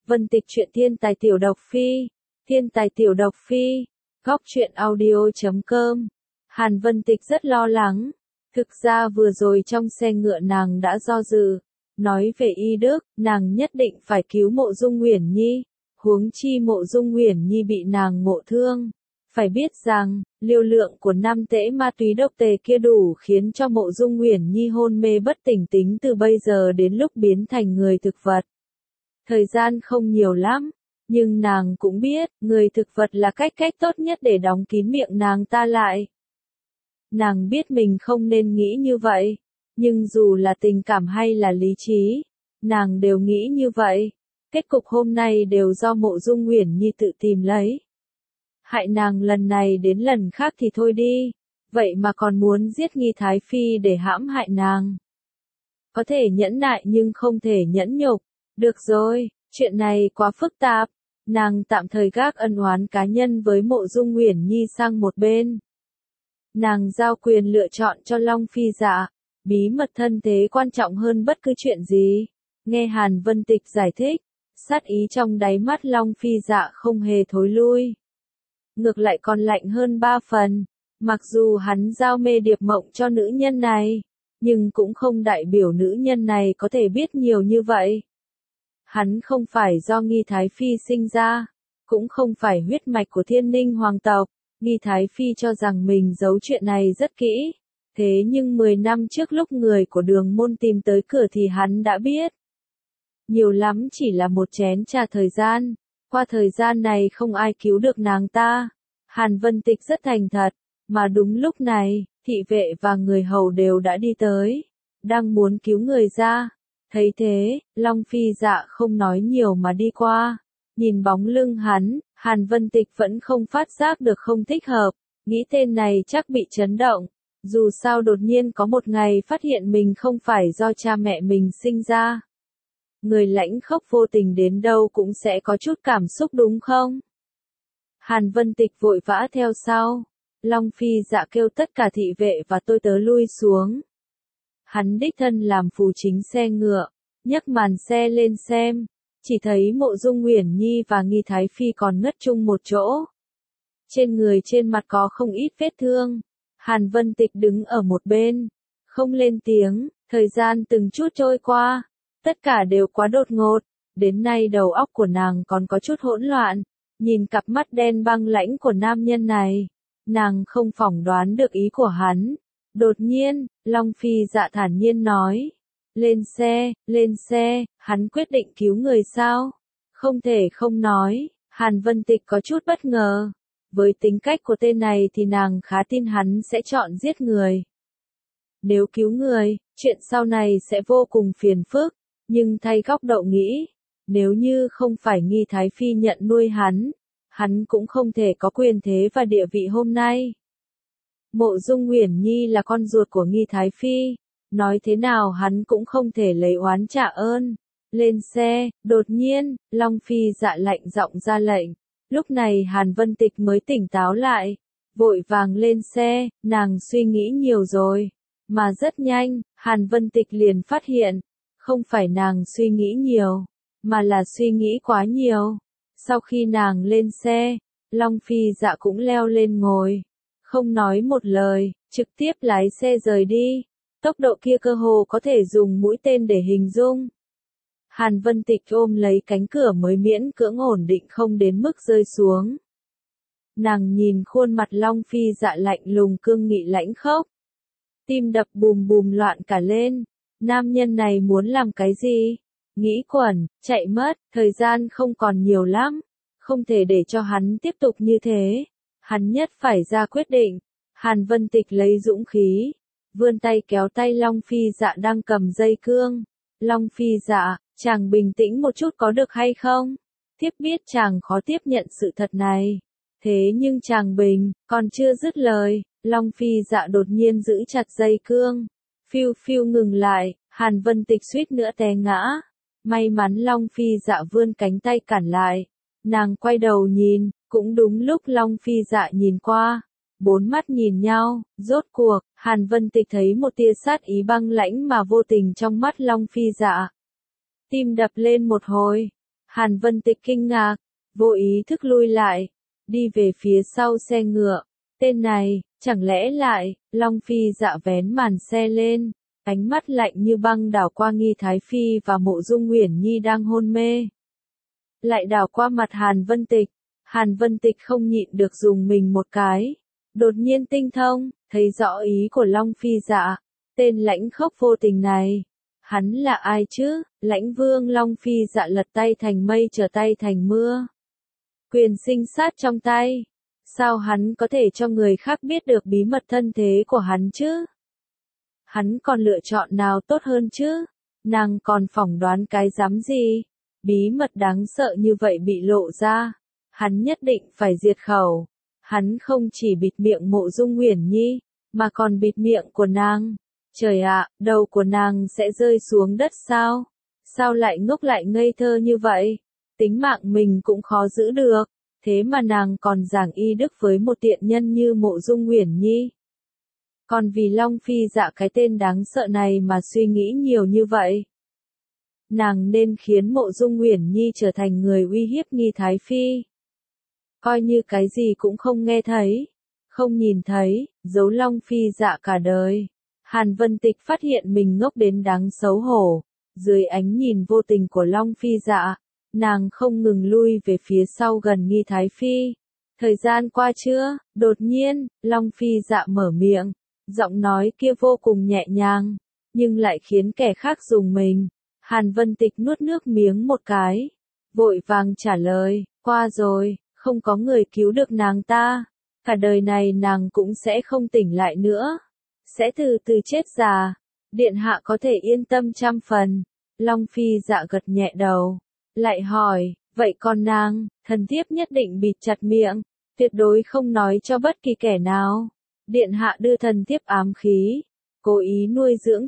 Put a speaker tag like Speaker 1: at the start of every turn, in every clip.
Speaker 1: Vân Tịch truyện thiên tài tiểu độc phi. Thiên tài tiểu độc phi. Góc truyện audio.com. Hàn Vân Tịch rất lo lắng. Thực ra vừa rồi trong xe ngựa nàng đã do dự. Nói về y đức, nàng nhất định phải cứu Mộ Dung Uyển Nhi. Huống chi Mộ Dung Uyển Nhi bị nàng ngộ thương. Phải biết rằng, liều lượng của 5 tễ ma túy độc tề kia đủ khiến cho Mộ Dung Uyển Nhi hôn mê bất tỉnh tính từ bây giờ đến lúc biến thành người thực vật. Thời gian không nhiều lắm, nhưng nàng cũng biết, người thực vật là cách tốt nhất để đóng kín miệng nàng ta lại. Nàng biết mình không nên nghĩ như vậy, nhưng dù là tình cảm hay là lý trí, nàng đều nghĩ như vậy. Kết cục hôm nay đều do Mộ Dung Uyển Nhi tự tìm lấy. Hại nàng lần này đến lần khác thì thôi đi, vậy mà còn muốn giết Nghi Thái Phi để hãm hại nàng. Có thể nhẫn nại nhưng không thể nhẫn nhục. Được rồi, chuyện này quá phức tạp. Nàng tạm thời gác ân oán cá nhân với Mộ Dung Uyển Nhi sang một bên. Nàng giao quyền lựa chọn cho Long Phi Dạ. Bí mật thân thế quan trọng hơn bất cứ chuyện gì. Nghe Hàn Vân Tịch giải thích, sát ý trong đáy mắt Long Phi Dạ không hề thối lui. Ngược lại còn lạnh hơn 3 phần. Mặc dù hắn giao mê điệp mộng cho nữ nhân này, nhưng cũng không đại biểu nữ nhân này có thể biết nhiều như vậy. Hắn không phải do Nghi Thái Phi sinh ra, cũng không phải huyết mạch của Thiên Ninh hoàng tộc. Nghi Thái Phi cho rằng mình giấu chuyện này rất kỹ. Thế nhưng 10 năm trước lúc người của Đường Môn tìm tới cửa thì hắn đã biết. Nhiều lắm chỉ là một chén trà thời gian. Qua thời gian này không ai cứu được nàng ta. Hàn Vân Tịch rất thành thật. Mà đúng lúc này, thị vệ và người hầu đều đã đi tới. Đang muốn cứu người ra. Thấy thế, Long Phi Dạ không nói nhiều mà đi qua. Nhìn bóng lưng hắn, Hàn Vân Tịch vẫn không phát giác được không thích hợp. Nghĩ tên này chắc bị chấn động. Dù sao đột nhiên có một ngày phát hiện mình không phải do cha mẹ mình sinh ra. Người lãnh khốc vô tình đến đâu cũng sẽ có chút cảm xúc đúng không? Hàn Vân Tịch vội vã theo sau. Long Phi Dạ kêu tất cả thị vệ và tôi tớ lui xuống. Hắn đích thân làm phù chính xe ngựa, nhấc màn xe lên xem. Chỉ thấy Mộ Dung Uyển Nhi và Nghi Thái Phi còn ngất chung một chỗ. Trên người trên mặt có không ít vết thương. Hàn Vân Tịch đứng ở một bên, không lên tiếng. Thời gian từng chút trôi qua. Tất cả đều quá đột ngột. Đến nay đầu óc của nàng còn có chút hỗn loạn. Nhìn cặp mắt đen băng lãnh của nam nhân này, nàng không phỏng đoán được ý của hắn. Đột nhiên, Long Phi Dạ thản nhiên nói. Lên xe, hắn quyết định cứu người sao? Không thể không nói, Hàn Vân Tịch có chút bất ngờ. Với tính cách của tên này thì nàng khá tin hắn sẽ chọn giết người. Nếu cứu người, chuyện sau này sẽ vô cùng phiền phức. Nhưng thay góc độ nghĩ, nếu như không phải Nghi Thái Phi nhận nuôi hắn cũng không thể có quyền thế và địa vị hôm nay. Mộ Dung Uyển Nhi là con ruột của Nghi Thái Phi, nói thế nào hắn cũng không thể lấy oán trả ơn. Lên xe, đột nhiên, Long Phi Dạ lạnh giọng ra lệnh. Lúc này Hàn Vân Tịch mới tỉnh táo lại, vội vàng lên xe, nàng suy nghĩ nhiều rồi. Mà rất nhanh, Hàn Vân Tịch liền phát hiện, không phải nàng suy nghĩ nhiều, mà là suy nghĩ quá nhiều. Sau khi nàng lên xe, Long Phi Dạ cũng leo lên ngồi. Không nói một lời, trực tiếp lái xe rời đi. Tốc độ kia cơ hồ có thể dùng mũi tên để hình dung. Hàn Vân Tịch ôm lấy cánh cửa mới miễn cưỡng ổn định không đến mức rơi xuống. Nàng nhìn khuôn mặt Long Phi Dạ lạnh lùng cương nghị lãnh khốc. Tim đập bùm bùm loạn cả lên. Nam nhân này muốn làm cái gì? Nghĩ quẩn, chạy mất, thời gian không còn nhiều lắm. Không thể để cho hắn tiếp tục như thế. Hắn nhất phải ra quyết định. Hàn Vân Tịch lấy dũng khí, vươn tay kéo tay Long Phi Dạ đang cầm dây cương. Long Phi Dạ, chàng bình tĩnh một chút có được hay không? Thiếp biết chàng khó tiếp nhận sự thật này. Thế nhưng chàng còn chưa dứt lời, Long Phi Dạ đột nhiên giữ chặt dây cương. Phiu phiu ngừng lại, Hàn Vân Tịch suýt nữa té ngã. May mắn Long Phi Dạ vươn cánh tay cản lại. Nàng quay đầu nhìn, cũng đúng lúc Long Phi Dạ nhìn qua. 4 mắt nhìn nhau, rốt cuộc, Hàn Vân Tịch thấy một tia sát ý băng lãnh mà vô tình trong mắt Long Phi Dạ. Tim đập lên một hồi. Hàn Vân Tịch kinh ngạc, vô ý thức lui lại, đi về phía sau xe ngựa. Tên này, chẳng lẽ lại, Long Phi Dạ vén màn xe lên, ánh mắt lạnh như băng đảo qua Nghi Thái Phi và Mộ Dung Uyển Nhi đang hôn mê. Lại đảo qua mặt Hàn Vân Tịch, Hàn Vân Tịch không nhịn được dùng mình một cái. Đột nhiên tinh thông, thấy rõ ý của Long Phi Dạ, tên lãnh khốc vô tình này. Hắn là ai chứ? Lãnh Vương Long Phi Dạ lật tay thành mây trở tay thành mưa. Quyền sinh sát trong tay. Sao hắn có thể cho người khác biết được bí mật thân thế của hắn chứ? Hắn còn lựa chọn nào tốt hơn chứ? Nàng còn phỏng đoán cái dám gì? Bí mật đáng sợ như vậy bị lộ ra. Hắn nhất định phải diệt khẩu. Hắn không chỉ bịt miệng Mộ Dung Uyển Nhi, mà còn bịt miệng của nàng. Trời ạ, đầu của nàng sẽ rơi xuống đất sao? Sao lại ngốc lại ngây thơ như vậy? Tính mạng mình cũng khó giữ được. Thế mà nàng còn giảng y đức với một tiện nhân như Mộ Dung Uyển Nhi. Còn vì Long Phi Dạ cái tên đáng sợ này mà suy nghĩ nhiều như vậy. Nàng nên khiến Mộ Dung Uyển Nhi trở thành người uy hiếp Nghi Thái Phi. Coi như cái gì cũng không nghe thấy, không nhìn thấy, giấu Long Phi Dạ cả đời. Hàn Vân Tịch phát hiện mình ngốc đến đáng xấu hổ. Dưới ánh nhìn vô tình của Long Phi Dạ, nàng không ngừng lui về phía sau gần Nghi Thái Phi. Thời gian qua chưa? Đột nhiên, Long Phi Dạ mở miệng. Giọng nói kia vô cùng nhẹ nhàng, nhưng lại khiến kẻ khác rùng mình. Hàn Vân Tịch nuốt nước miếng một cái, vội vàng trả lời, qua rồi, không có người cứu được nàng ta. Cả đời này nàng cũng sẽ không tỉnh lại nữa. Sẽ từ từ chết già. Điện hạ có thể yên tâm 100%. Long Phi Dạ gật nhẹ đầu. Lại hỏi, vậy còn nàng, thần thiếp nhất định bịt chặt miệng, tuyệt đối không nói cho bất kỳ kẻ nào. Điện hạ đưa thần thiếp ám khí, cố ý nuôi dưỡng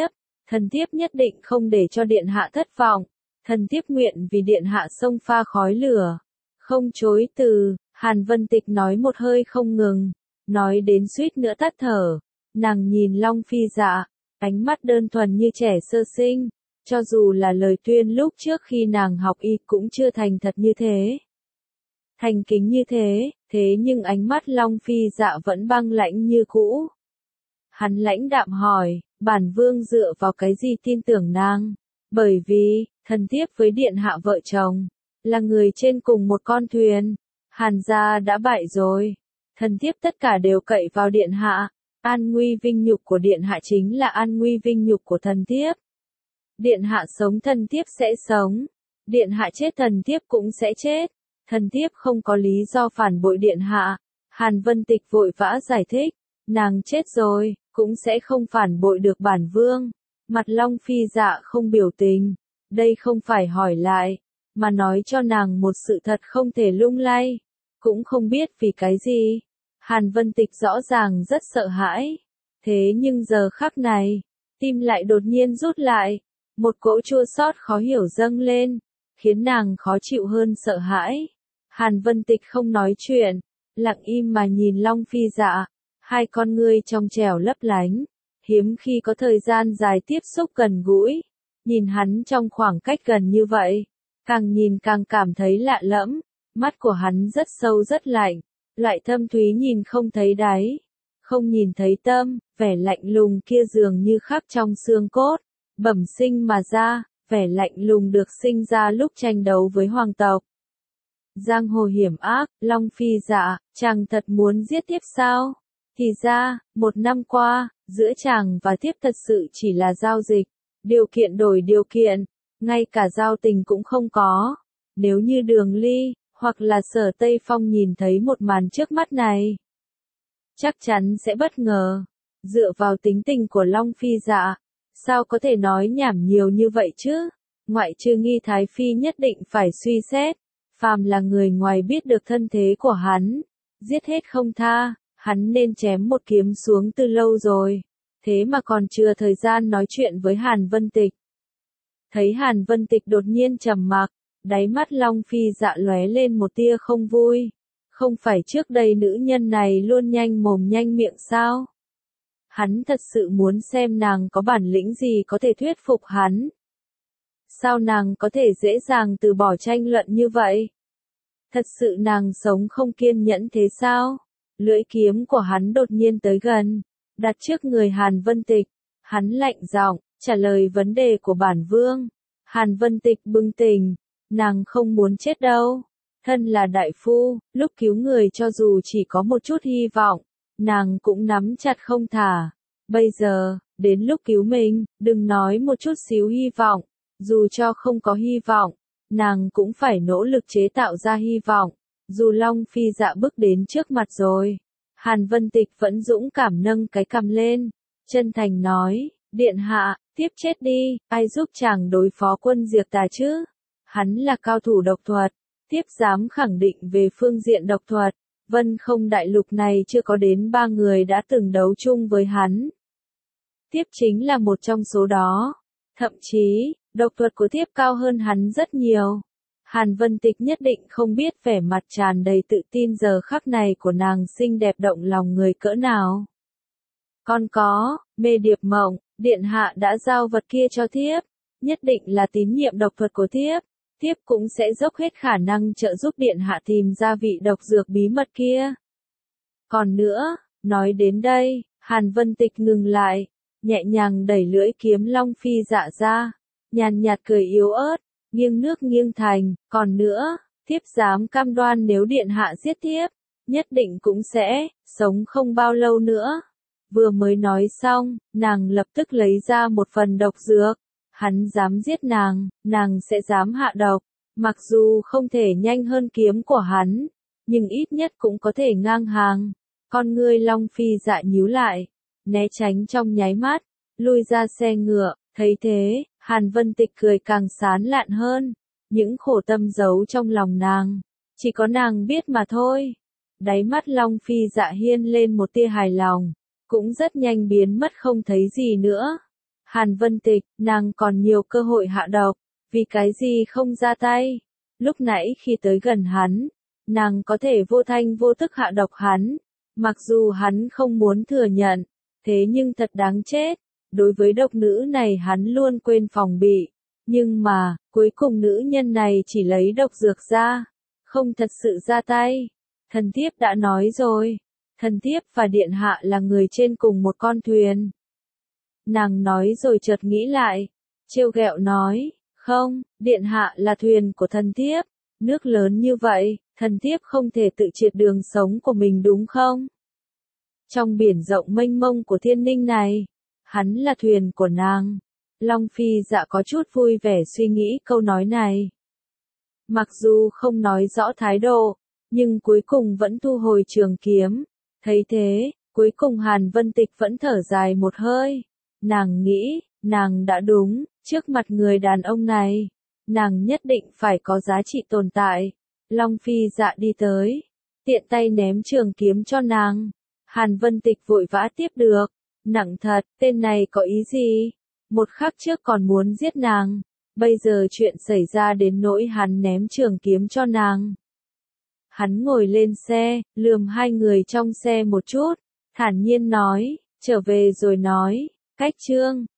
Speaker 1: thần thiếp nhất định không để cho điện hạ thất vọng. Thần thiếp nguyện vì điện hạ xông pha khói lửa, không chối từ. Hàn Vân Tịch nói một hơi không ngừng, nói đến suýt nữa tắt thở. Nàng nhìn Long Phi Dạ, ánh mắt đơn thuần như trẻ sơ sinh. Cho dù là lời tuyên lúc trước khi nàng học y cũng chưa thành thật như thế. Thành kính như thế, thế nhưng ánh mắt Long Phi Dạ vẫn băng lãnh như cũ. Hắn lãnh đạm hỏi, bản vương dựa vào cái gì tin tưởng nàng? Bởi vì, thần thiếp với điện hạ vợ chồng, là người trên cùng một con thuyền. Hàn gia đã bại rồi. Thần thiếp tất cả đều cậy vào điện hạ. An nguy vinh nhục của điện hạ chính là an nguy vinh nhục của thần thiếp. Điện hạ sống thần thiếp sẽ sống. Điện hạ chết thần thiếp cũng sẽ chết. Thần thiếp không có lý do phản bội điện hạ. Hàn Vân Tịch vội vã giải thích. Nàng chết rồi, cũng sẽ không phản bội được bản vương. Mặt Long Phi Dạ không biểu tình. Đây không phải hỏi lại, mà nói cho nàng một sự thật không thể lung lay. Cũng không biết vì cái gì. Hàn Vân Tịch rõ ràng rất sợ hãi. Thế nhưng giờ khắc này, tim lại đột nhiên rút lại. Một cỗ chua xót khó hiểu dâng lên, khiến nàng khó chịu hơn sợ hãi. Hàn Vân Tịch không nói chuyện, lặng im mà nhìn Long Phi Dạ. Hai con ngươi trong trẻo lấp lánh, hiếm khi có thời gian dài tiếp xúc gần gũi. Nhìn hắn trong khoảng cách gần như vậy, càng nhìn càng cảm thấy lạ lẫm. Mắt của hắn rất sâu rất lạnh, loại thâm thúy nhìn không thấy đáy, không nhìn thấy tâm. Vẻ lạnh lùng kia dường như khắc trong xương cốt, bẩm sinh mà ra. Vẻ lạnh lùng được sinh ra lúc tranh đấu với hoàng tộc. Giang hồ hiểm ác, Long Phi Dạ, chàng thật muốn giết tiếp sao? Thì ra, 1 năm qua, giữa chàng và thiếp thật sự chỉ là giao dịch, điều kiện đổi điều kiện, ngay cả giao tình cũng không có. Nếu như Đường Ly, hoặc là Sở Tây Phong nhìn thấy một màn trước mắt này, chắc chắn sẽ bất ngờ. Dựa vào tính tình của Long Phi Dạ, sao có thể nói nhảm nhiều như vậy chứ? Ngoại trừ Nghi Thái Phi nhất định phải suy xét. Phàm là người ngoài biết được thân thế của hắn, giết hết không tha. Hắn nên chém một kiếm xuống từ lâu rồi. Thế mà còn chưa thời gian nói chuyện với Hàn Vân Tịch. Thấy Hàn Vân Tịch đột nhiên trầm mặc, đáy mắt Long Phi Dạ lóe lên một tia không vui. Không phải trước đây nữ nhân này luôn nhanh mồm nhanh miệng sao? Hắn thật sự muốn xem nàng có bản lĩnh gì có thể thuyết phục hắn. Sao nàng có thể dễ dàng từ bỏ tranh luận như vậy? Thật sự nàng sống không kiên nhẫn thế sao? Lưỡi kiếm của hắn đột nhiên tới gần, đặt trước người Hàn Vân Tịch. Hắn lạnh giọng, trả lời vấn đề của bản vương. Hàn Vân Tịch bừng tỉnh, nàng không muốn chết đâu. Thân là đại phu, lúc cứu người cho dù chỉ có một chút hy vọng, nàng cũng nắm chặt không thả. Bây giờ, đến lúc cứu mình, đừng nói một chút xíu hy vọng, dù cho không có hy vọng, nàng cũng phải nỗ lực chế tạo ra hy vọng. Dù Long Phi Dạ bước đến trước mặt rồi, Hàn Vân Tịch vẫn dũng cảm nâng cái cằm lên, chân thành nói, điện hạ, tiếp chết đi, ai giúp chàng đối phó quân diệt tà chứ? Hắn là cao thủ độc thuật, tiếp dám khẳng định về phương diện độc thuật, Vân Không đại lục này chưa có đến 3 người đã từng đấu chung với hắn. Tiếp chính là một trong số đó, thậm chí, độc thuật của tiếp cao hơn hắn rất nhiều. Hàn Vân Tịch nhất định không biết vẻ mặt tràn đầy tự tin giờ khắc này của nàng xinh đẹp động lòng người cỡ nào. Còn có, Mê Điệp Mộng, điện hạ đã giao vật kia cho thiếp, nhất định là tín nhiệm độc thuật của thiếp, thiếp cũng sẽ dốc hết khả năng trợ giúp điện hạ tìm ra vị độc dược bí mật kia. Còn nữa, nói đến đây, Hàn Vân Tịch ngừng lại, nhẹ nhàng đẩy lưỡi kiếm Long Phi Dạ ra, nhàn nhạt cười yếu ớt, nghiêng nước nghiêng thành, còn nữa, thiếp dám cam đoan nếu điện hạ giết thiếp, nhất định cũng sẽ sống không bao lâu nữa. Vừa mới nói xong, nàng lập tức lấy ra một phần độc dược. Hắn dám giết nàng sẽ dám hạ độc. Mặc dù không thể nhanh hơn kiếm của hắn, nhưng ít nhất cũng có thể ngang hàng. Con ngươi Long Phi Dạ nhíu lại, né tránh trong nháy mắt, lui ra xe ngựa. Thấy thế, Hàn Vân Tịch cười càng sán lạn hơn. Những khổ tâm giấu trong lòng nàng, chỉ có nàng biết mà thôi. Đáy mắt Long Phi Dạ hiên lên một tia hài lòng, cũng rất nhanh biến mất không thấy gì nữa. Hàn Vân Tịch, nàng còn nhiều cơ hội hạ độc, vì cái gì không ra tay? Lúc nãy khi tới gần hắn, nàng có thể vô thanh vô tức hạ độc hắn, mặc dù hắn không muốn thừa nhận, thế nhưng thật đáng chết. Đối với độc nữ này hắn luôn quên phòng bị, nhưng mà, cuối cùng nữ nhân này chỉ lấy độc dược ra, không thật sự ra tay. Thần thiếp đã nói rồi, thần thiếp và điện hạ là người trên cùng một con thuyền. Nàng nói rồi chợt nghĩ lại, trêu ghẹo nói, không, điện hạ là thuyền của thần thiếp, nước lớn như vậy, thần thiếp không thể tự triệt đường sống của mình đúng không? Trong biển rộng mênh mông của thiên ninh này, hắn là thuyền của nàng. Long Phi Dạ có chút vui vẻ suy nghĩ câu nói này. Mặc dù không nói rõ thái độ, nhưng cuối cùng vẫn thu hồi trường kiếm. Thấy thế, cuối cùng Hàn Vân Tịch vẫn thở dài một hơi. Nàng nghĩ, nàng đã đúng, trước mặt người đàn ông này, nàng nhất định phải có giá trị tồn tại. Long Phi Dạ đi tới, tiện tay ném trường kiếm cho nàng. Hàn Vân Tịch vội vã tiếp được. Nặng thật, tên này có ý gì? Một khắc trước còn muốn giết nàng, bây giờ chuyện xảy ra đến nỗi hắn ném trường kiếm cho nàng. Hắn ngồi lên xe, lườm hai người trong xe một chút, thản nhiên nói, trở về rồi nói, cách chương.